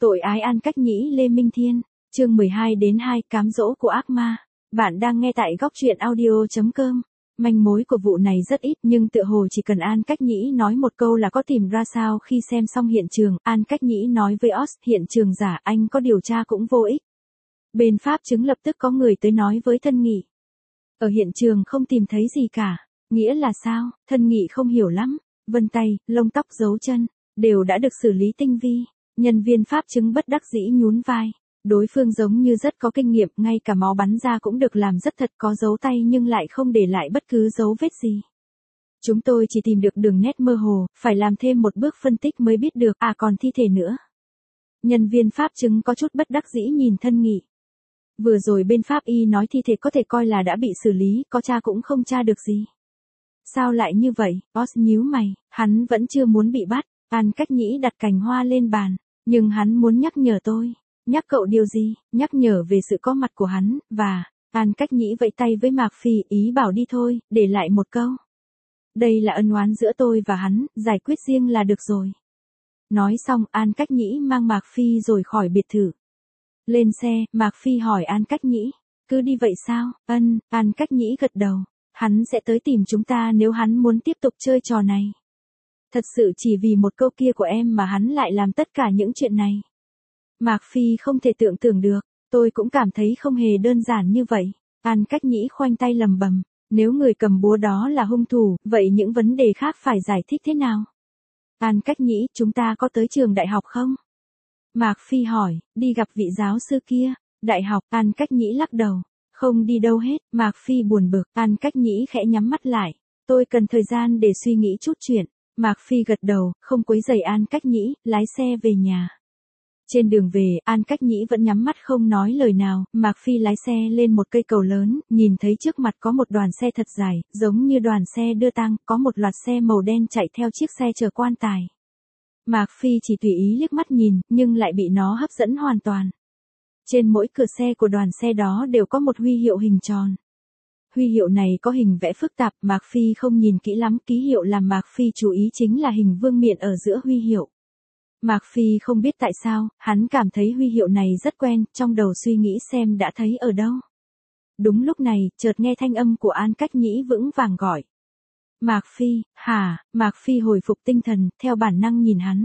Tội ái An Cách Nhĩ Lê Minh Thiên, chương 12-2 cám dỗ của ác ma. Bạn đang nghe tại góc truyện audio.com. Manh mối của vụ này rất ít nhưng tựa hồ chỉ cần An Cách Nhĩ nói một câu là có tìm ra sao. Khi xem xong hiện trường, An Cách Nhĩ nói với Oz, hiện trường giả, anh có điều tra cũng vô ích. Bên pháp chứng lập tức có người tới nói với Thân Nghị. Ở hiện trường không tìm thấy gì cả. Nghĩa là sao? Thân Nghị không hiểu lắm. Vân tay, lông tóc, dấu chân, đều đã được xử lý tinh vi. Nhân viên pháp chứng bất đắc dĩ nhún vai. Đối phương giống như rất có kinh nghiệm, ngay cả máu bắn ra cũng được làm rất thật, có dấu tay nhưng lại không để lại bất cứ dấu vết gì. Chúng tôi chỉ tìm được đường nét mơ hồ, phải làm thêm một bước phân tích mới biết được, còn thi thể nữa. Nhân viên pháp chứng có chút bất đắc dĩ nhìn Thân Nghị. Vừa rồi bên pháp y nói thi thể có thể coi là đã bị xử lý, có tra cũng không tra được gì. Sao lại như vậy? Oz nhíu mày, hắn vẫn chưa muốn bị bắt. An Cách Nhĩ đặt cành hoa lên bàn, nhưng hắn muốn nhắc nhở tôi. Nhắc cậu điều gì? Nhắc nhở về sự có mặt của hắn, và... An Cách Nhĩ vẫy tay với Mạc Phi, ý bảo đi thôi, để lại một câu. Đây là ân oán giữa tôi và hắn, giải quyết riêng là được rồi. Nói xong, An Cách Nhĩ mang Mạc Phi rồi khỏi biệt thự. Lên xe, Mạc Phi hỏi An Cách Nhĩ, cứ đi vậy sao? An Cách Nhĩ gật đầu. Hắn sẽ tới tìm chúng ta nếu hắn muốn tiếp tục chơi trò này. Thật sự chỉ vì một câu kia của em mà hắn lại làm tất cả những chuyện này. Mạc Phi không thể tưởng tượng được, tôi cũng cảm thấy không hề đơn giản như vậy. An Cách Nhĩ khoanh tay lầm bầm, nếu người cầm búa đó là hung thủ, vậy những vấn đề khác phải giải thích thế nào? An Cách Nhĩ, chúng ta có tới trường đại học không? Mạc Phi hỏi, đi gặp vị giáo sư kia. Đại học, An Cách Nhĩ lắc đầu. Không đi đâu hết, Mạc Phi buồn bực. An Cách Nhĩ khẽ nhắm mắt lại. Tôi cần thời gian để suy nghĩ chút chuyện. Mạc Phi gật đầu, không quấy rầy An Cách Nhĩ, lái xe về nhà. Trên đường về, An Cách Nhĩ vẫn nhắm mắt không nói lời nào. Mạc Phi lái xe lên một cây cầu lớn, nhìn thấy trước mặt có một đoàn xe thật dài, giống như đoàn xe đưa tang, có một loạt xe màu đen chạy theo chiếc xe chở quan tài. Mạc Phi chỉ tùy ý liếc mắt nhìn, nhưng lại bị nó hấp dẫn hoàn toàn. Trên mỗi cửa xe của đoàn xe đó đều có một huy hiệu hình tròn. Huy hiệu này có hình vẽ phức tạp, Mạc Phi không nhìn kỹ lắm, ký hiệu làm Mạc Phi chú ý chính là hình vương miện ở giữa huy hiệu. Mạc Phi không biết tại sao, hắn cảm thấy huy hiệu này rất quen, trong đầu suy nghĩ xem đã thấy ở đâu. Đúng lúc này, chợt nghe thanh âm của An Cách Nhĩ vững vàng gọi. Mạc Phi, hả? Mạc Phi hồi phục tinh thần, theo bản năng nhìn hắn.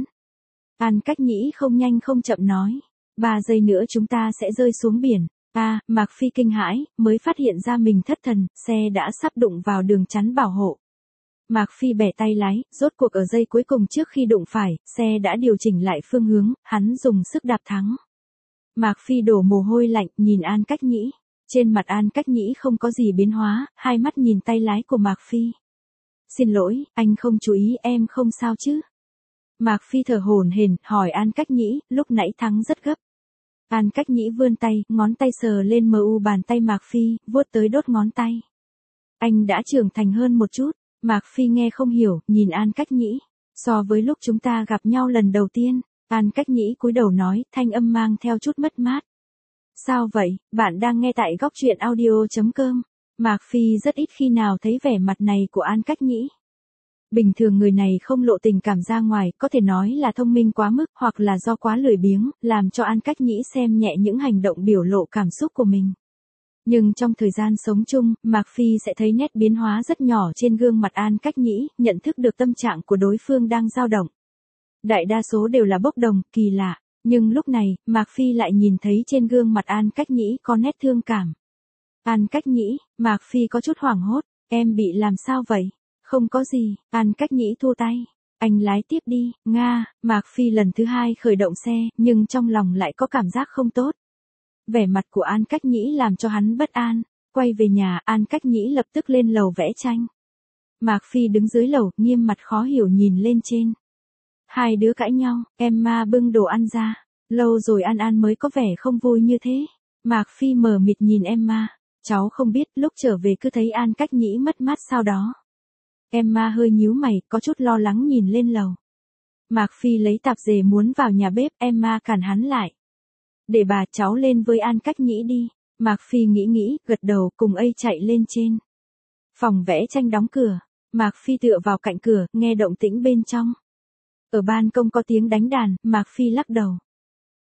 An Cách Nhĩ không nhanh không chậm nói. 3 giây nữa chúng ta sẽ rơi xuống biển. Mạc Phi kinh hãi, mới phát hiện ra mình thất thần, xe đã sắp đụng vào đường chắn bảo hộ. Mạc Phi bẻ tay lái, rốt cuộc ở giây cuối cùng trước khi đụng phải, xe đã điều chỉnh lại phương hướng, hắn dùng sức đạp thắng. Mạc Phi đổ mồ hôi lạnh, nhìn An Cách Nhĩ. Trên mặt An Cách Nhĩ không có gì biến hóa, hai mắt nhìn tay lái của Mạc Phi. Xin lỗi, anh không chú ý, em không sao chứ? Mạc Phi thở hổn hển, hỏi An Cách Nhĩ, lúc nãy thắng rất gấp. An Cách Nhĩ vươn tay, ngón tay sờ lên bàn tay Mạc Phi, vuốt tới đốt ngón tay. Anh đã trưởng thành hơn một chút. Mạc Phi nghe không hiểu, nhìn An Cách Nhĩ. So với lúc chúng ta gặp nhau lần đầu tiên, An Cách Nhĩ cúi đầu nói, thanh âm mang theo chút mất mát. Sao vậy? Bạn đang nghe tại góc truyện audio.com. Mạc Phi rất ít khi nào thấy vẻ mặt này của An Cách Nhĩ. Bình thường người này không lộ tình cảm ra ngoài, có thể nói là thông minh quá mức, hoặc là do quá lười biếng, làm cho An Cách Nhĩ xem nhẹ những hành động biểu lộ cảm xúc của mình. Nhưng trong thời gian sống chung, Mạc Phi sẽ thấy nét biến hóa rất nhỏ trên gương mặt An Cách Nhĩ, nhận thức được tâm trạng của đối phương đang dao động. Đại đa số đều là bốc đồng, kỳ lạ, nhưng lúc này, Mạc Phi lại nhìn thấy trên gương mặt An Cách Nhĩ có nét thương cảm. An Cách Nhĩ, Mạc Phi có chút hoảng hốt, em bị làm sao vậy? Không có gì, An Cách Nhĩ thua tay. Anh lái tiếp đi, Mạc Phi lần thứ 2 khởi động xe, nhưng trong lòng lại có cảm giác không tốt. Vẻ mặt của An Cách Nhĩ làm cho hắn bất an. Quay về nhà, An Cách Nhĩ lập tức lên lầu vẽ tranh. Mạc Phi đứng dưới lầu, nghiêm mặt khó hiểu nhìn lên trên. Hai đứa cãi nhau, Emma bưng đồ ăn ra. Lâu rồi An mới có vẻ không vui như thế. Mạc Phi mờ mịt nhìn Emma. Cháu không biết, lúc trở về cứ thấy An Cách Nhĩ mất mát sau đó. Emma hơi nhíu mày, có chút lo lắng nhìn lên lầu. Mạc Phi lấy tạp dề muốn vào nhà bếp, Emma cản hắn lại. Để bà cháu lên với An Cách Nhĩ đi. Mạc Phi nghĩ, gật đầu cùng ấy chạy lên trên. Phòng vẽ tranh đóng cửa. Mạc Phi tựa vào cạnh cửa, nghe động tĩnh bên trong. Ở ban công có tiếng đánh đàn, Mạc Phi lắc đầu.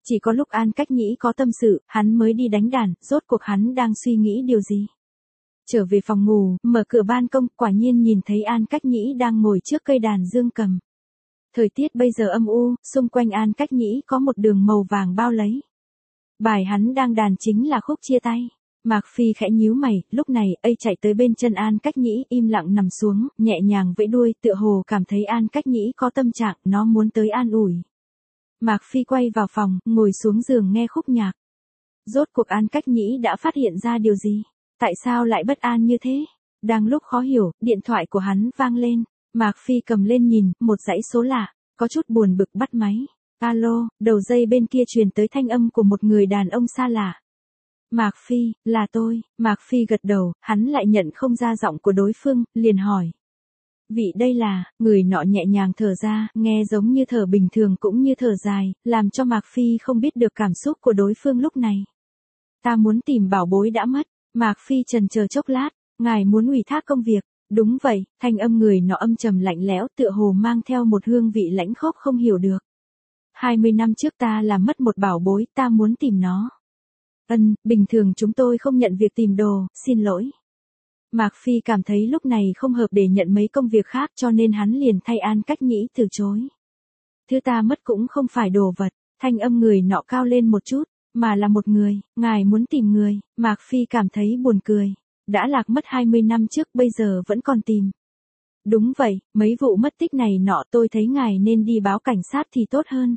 Chỉ có lúc An Cách Nhĩ có tâm sự, hắn mới đi đánh đàn, rốt cuộc hắn đang suy nghĩ điều gì. Trở về phòng ngủ, mở cửa ban công, quả nhiên nhìn thấy An Cách Nhĩ đang ngồi trước cây đàn dương cầm. Thời tiết bây giờ âm u, xung quanh An Cách Nhĩ có một đường màu vàng bao lấy. Bài hắn đang đàn chính là khúc chia tay. Mạc Phi khẽ nhíu mày, lúc này, chạy tới bên chân An Cách Nhĩ, im lặng nằm xuống, nhẹ nhàng vẫy đuôi, tựa hồ cảm thấy An Cách Nhĩ có tâm trạng, nó muốn tới an ủi. Mạc Phi quay vào phòng, ngồi xuống giường nghe khúc nhạc. Rốt cuộc An Cách Nhĩ đã phát hiện ra điều gì? Tại sao lại bất an như thế? Đang lúc khó hiểu, điện thoại của hắn vang lên. Mạc Phi cầm lên nhìn, một dãy số lạ, có chút buồn bực bắt máy. Alo, đầu dây bên kia truyền tới thanh âm của một người đàn ông xa lạ. Mạc Phi, là tôi. Mạc Phi gật đầu, hắn lại nhận không ra giọng của đối phương, liền hỏi. Vị đây là, người nọ nhẹ nhàng thở ra, nghe giống như thở bình thường cũng như thở dài, làm cho Mạc Phi không biết được cảm xúc của đối phương lúc này. Ta muốn tìm bảo bối đã mất. Mạc Phi chần chờ chốc lát, ngài muốn ủy thác công việc. Đúng vậy, thanh âm người nọ âm trầm lạnh lẽo tựa hồ mang theo một hương vị lãnh khốc không hiểu được. 20 năm trước ta làm mất một bảo bối, ta muốn tìm nó. Bình thường chúng tôi không nhận việc tìm đồ, xin lỗi. Mạc Phi cảm thấy lúc này không hợp để nhận mấy công việc khác cho nên hắn liền thay An Cách Nhĩ từ chối. Thứ ta mất cũng không phải đồ vật, thanh âm người nọ cao lên một chút, mà là một người, ngài muốn tìm người. Mạc Phi cảm thấy buồn cười. Đã lạc mất 20 năm trước bây giờ vẫn còn tìm. Đúng vậy, mấy vụ mất tích này nọ tôi thấy ngài nên đi báo cảnh sát thì tốt hơn.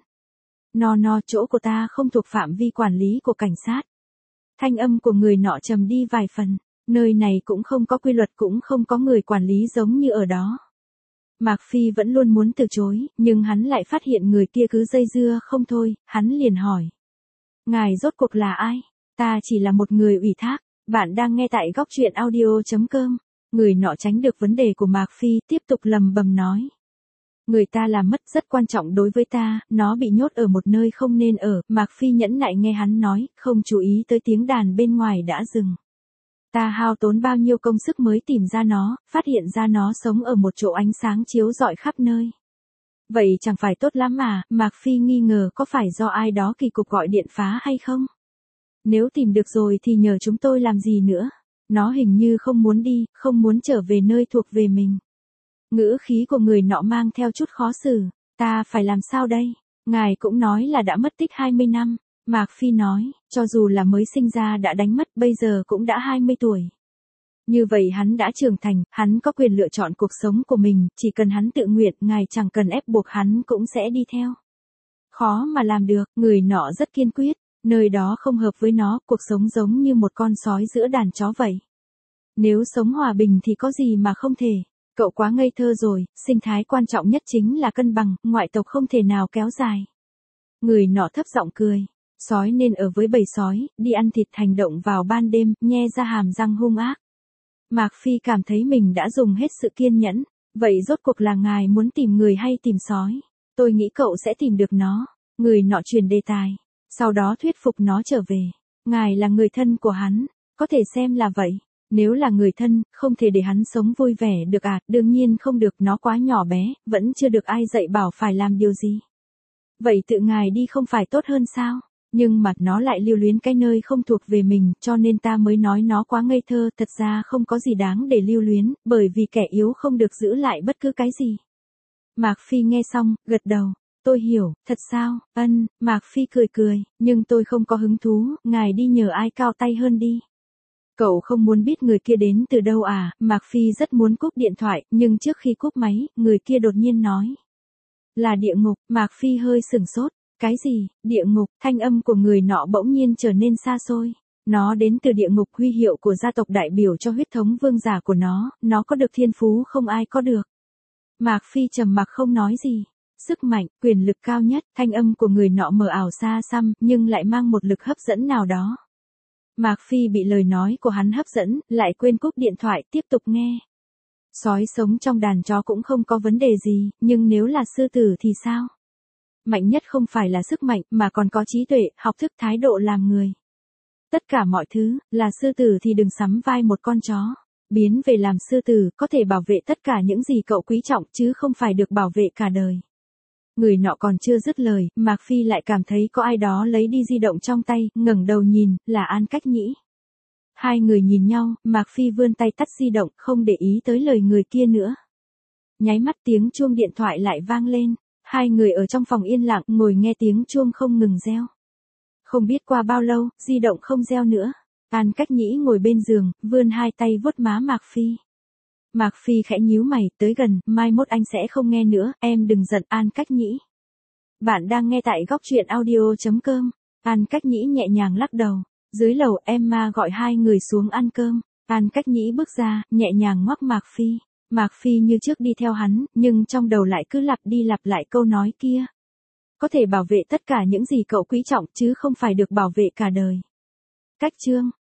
Chỗ của ta không thuộc phạm vi quản lý của cảnh sát. Thanh âm của người nọ trầm đi vài phần, nơi này cũng không có quy luật cũng không có người quản lý giống như ở đó. Mạc Phi vẫn luôn muốn từ chối, nhưng hắn lại phát hiện người kia cứ dây dưa không thôi, hắn liền hỏi. Ngài rốt cuộc là ai? Ta chỉ là một người ủy thác. Bạn đang nghe tại góc truyện audio.com. Người nọ tránh được vấn đề của Mạc Phi, tiếp tục lầm bầm nói. Người ta làm mất rất quan trọng đối với ta, nó bị nhốt ở một nơi không nên ở. Mạc Phi nhẫn nại nghe hắn nói, không chú ý tới tiếng đàn bên ngoài đã dừng. Ta hao tốn bao nhiêu công sức mới tìm ra nó, phát hiện ra nó sống ở một chỗ ánh sáng chiếu rọi khắp nơi. Vậy chẳng phải tốt lắm mà, Mạc Phi nghi ngờ có phải do ai đó kỳ cục gọi điện phá hay không? Nếu tìm được rồi thì nhờ chúng tôi làm gì nữa? Nó hình như không muốn đi, không muốn trở về nơi thuộc về mình. Ngữ khí của người nọ mang theo chút khó xử. Ta phải làm sao đây? Ngài cũng nói là đã mất tích 20 năm. Mạc Phi nói, cho dù là mới sinh ra đã đánh mất bây giờ cũng đã 20 tuổi. Như vậy hắn đã trưởng thành, hắn có quyền lựa chọn cuộc sống của mình, chỉ cần hắn tự nguyện, ngài chẳng cần ép buộc hắn cũng sẽ đi theo. Khó mà làm được, người nọ rất kiên quyết. Nơi đó không hợp với nó, cuộc sống giống như một con sói giữa đàn chó vậy. Nếu sống hòa bình thì có gì mà không thể. Cậu quá ngây thơ rồi, sinh thái quan trọng nhất chính là cân bằng, ngoại tộc không thể nào kéo dài. Người nọ thấp giọng cười. Sói nên ở với bầy sói, đi ăn thịt hành động vào ban đêm, nhe ra hàm răng hung ác. Mạc Phi cảm thấy mình đã dùng hết sự kiên nhẫn. Vậy rốt cuộc là ngài muốn tìm người hay tìm sói? Tôi nghĩ cậu sẽ tìm được nó. Người nọ chuyển đề tài. Sau đó thuyết phục nó trở về. Ngài là người thân của hắn, có thể xem là vậy. Nếu là người thân, không thể để hắn sống vui vẻ được à? Đương nhiên không được, nó quá nhỏ bé, vẫn chưa được ai dạy bảo phải làm điều gì. Vậy tự ngài đi không phải tốt hơn sao? Nhưng mà nó lại lưu luyến cái nơi không thuộc về mình, cho nên ta mới nói nó quá ngây thơ. Thật ra không có gì đáng để lưu luyến, bởi vì kẻ yếu không được giữ lại bất cứ cái gì. Mạc Phi nghe xong, gật đầu. Tôi hiểu, thật sao? Mạc Phi cười cười, nhưng tôi không có hứng thú, ngài đi nhờ ai cao tay hơn đi. Cậu không muốn biết người kia đến từ đâu à? Mạc Phi rất muốn cúp điện thoại, nhưng trước khi cúp máy, người kia đột nhiên nói. Là địa ngục. Mạc Phi hơi sửng sốt. Cái gì? Địa ngục? Thanh âm của người nọ bỗng nhiên trở nên xa xôi. Nó đến từ địa ngục, huy hiệu của gia tộc đại biểu cho huyết thống vương giả của nó có được thiên phú không ai có được. Mạc Phi trầm mặc không nói gì. Sức mạnh, quyền lực cao nhất, thanh âm của người nọ mờ ảo xa xăm, nhưng lại mang một lực hấp dẫn nào đó. Mạc Phi bị lời nói của hắn hấp dẫn, lại quên cúp điện thoại, tiếp tục nghe. Sói sống trong đàn chó cũng không có vấn đề gì, nhưng nếu là sư tử thì sao? Mạnh nhất không phải là sức mạnh, mà còn có trí tuệ, học thức, thái độ làm người. Tất cả mọi thứ, là sư tử thì đừng sắm vai một con chó. Biến về làm sư tử, có thể bảo vệ tất cả những gì cậu quý trọng, chứ không phải được bảo vệ cả đời. Người nọ còn chưa dứt lời, Mạc Phi lại cảm thấy có ai đó lấy đi di động trong tay, ngẩng đầu nhìn, là An Cách Nhĩ. Hai người nhìn nhau, Mạc Phi vươn tay tắt di động, không để ý tới lời người kia nữa. Nháy mắt tiếng chuông điện thoại lại vang lên, hai người ở trong phòng yên lặng ngồi nghe tiếng chuông không ngừng reo. Không biết qua bao lâu, di động không reo nữa. An Cách Nhĩ ngồi bên giường, vươn hai tay vuốt má Mạc Phi. Mạc Phi khẽ nhíu mày, tới gần, mai mốt anh sẽ không nghe nữa, em đừng giận. An Cách Nhĩ. Bạn đang nghe tại góc truyện audio.com. An Cách Nhĩ nhẹ nhàng lắc đầu. Dưới lầu Emma gọi hai người xuống ăn cơm. An Cách Nhĩ bước ra, nhẹ nhàng ngoắc Mạc Phi. Mạc Phi như trước đi theo hắn, nhưng trong đầu lại cứ lặp đi lặp lại câu nói kia. Có thể bảo vệ tất cả những gì cậu quý trọng chứ không phải được bảo vệ cả đời. Cách chương